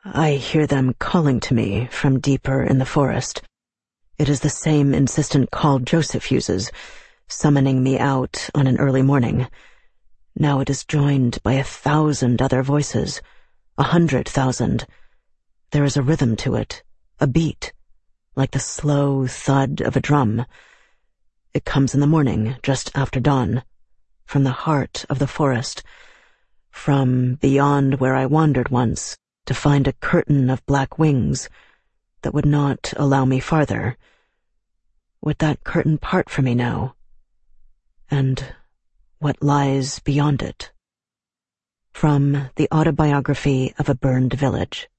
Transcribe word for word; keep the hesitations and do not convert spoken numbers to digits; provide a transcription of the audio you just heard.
I hear them calling to me from deeper in the forest. It is the same insistent call Joseph uses, summoning me out on an early morning. Now it is joined by a thousand other voices, a hundred thousand. There is a rhythm to it, a beat, like the slow thud of a drum. It comes in the morning, just after dawn, from the heart of the forest, from beyond where I wandered once, to find a curtain of black wings that would not allow me farther. Would that curtain part for me now? And what lies beyond it? From The Autobiography of a Burned Village.